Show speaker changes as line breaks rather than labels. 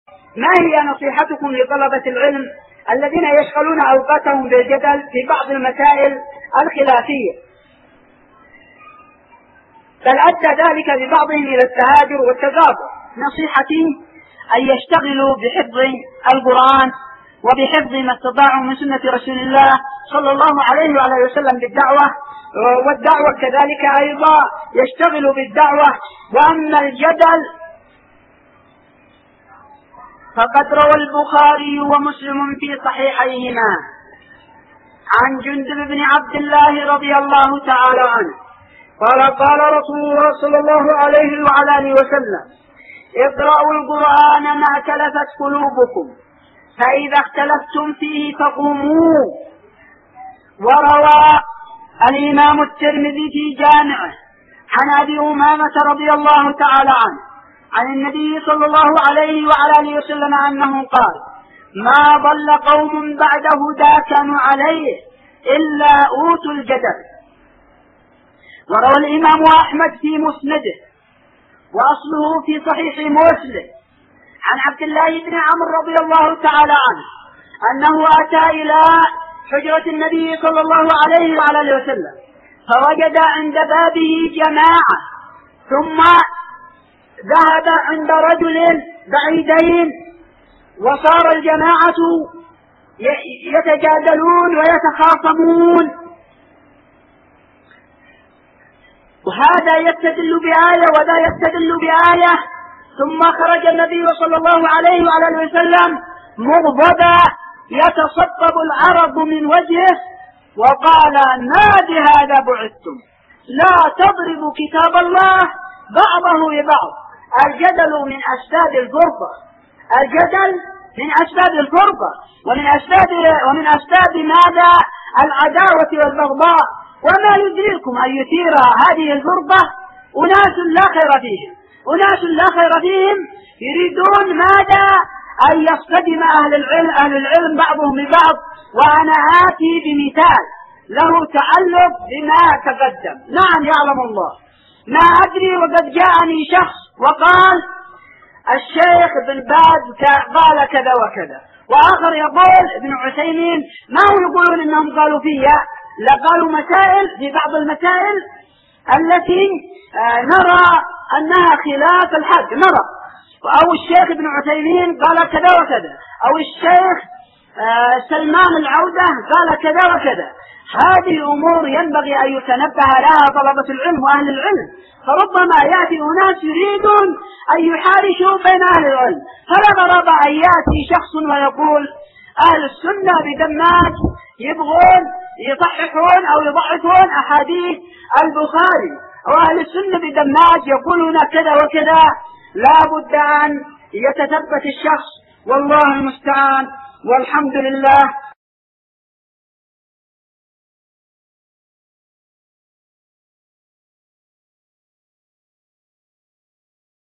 ما هي نصيحتكم لطلبة العلم الذين يشغلون أوقاتهم بالجدل في بعض المسائل الخلافية، بل أدى ذلك ببعضهم إلى التهاجر والتغابر؟ نصيحتي أن يشتغلوا بحفظ القرآن وبحفظ ما استطاعوا من سنة رسول الله صلى الله عليه وعلى وسلم بالدعوة، والدعوة كذلك أيضا يشتغلوا بالدعوة. وأما الجدل فقد روى البخاري ومسلم في صحيحيهما عن جندب بن عبد الله رضي الله تعالى عنه قال قال رسول الله صلى الله عليه وعلى آله وسلم: اقرأوا القرآن ما تلفت قلوبكم، فإذا اختلفتم فيه فقوموا. وروى الإمام الترمذي في جامعه عن أبي أمامة رضي الله تعالى عنه عن النبي صلى الله عليه وعلى آله وسلم أنه قال: ما ضل قوم بعد هدى كانوا عليه إلا أوتوا الجدل. وروى الإمام أحمد في مسنده وأصله في صحيح مسلم عن عبد الله بن عمرو رضي الله تعالى عنه أنه أتى إلى حجرة النبي صلى الله عليه وعلى آله وسلم فوجد عند بابه جماعة، ثم ذهب عند رجل بعيدين، وصار الجماعة يتجادلون ويتخاصمون، وهذا يستدل بآية وذا يستدل بآية. ثم خرج النبي صلى الله عليه وعلى آله وسلم مغضبا يتصبب العرق من وجهه وقال: ما بهذا بعثتم، لا تضربوا كتاب الله بعضه ببعض. الجدل من أسباب الفرقة، الجدل من أسباب الفرقة ومن أسباب ماذا؟ العداوة والبغضاء. وما يدريكم أن يثير هذه الفرقة أناس لا خير فيهم، أناس لا خير فيهم يريدون ماذا؟ أن يصطدم أهل العلم بعضهم ببعض. وأنا آتي بمثال له تعلق بما تقدم. نعم يعلم الله، ما أدري وقد جاءني شخص وقال: الشيخ بن باز قال كذا وكذا، وآخر يقول ابن عثيمين. ما هو يقولون إنهم قالوا فيها؟ لقالوا مسائل في بعض المسائل التي نرى أنها خلاف الحق، نرى، أو الشيخ ابن عثيمين قال كذا وكذا، أو الشيخ سلمان العودة قال كذا وكذا. هذه أمور ينبغي أن يتنبه لها طلبة العلم وأهل العلم، فربما يأتي أناس يريدون أن يحارشوا بين أهل العلم، فلا غرابة أن يأتي شخص ويقول: أهل السنة بدماج يبغون يصححون أو يضعفون أحاديث البخاري، وأهل السنة بدماج يقولون كذا وكذا. لا بد أن يتثبت الشخص، والله المستعان، والحمد لله.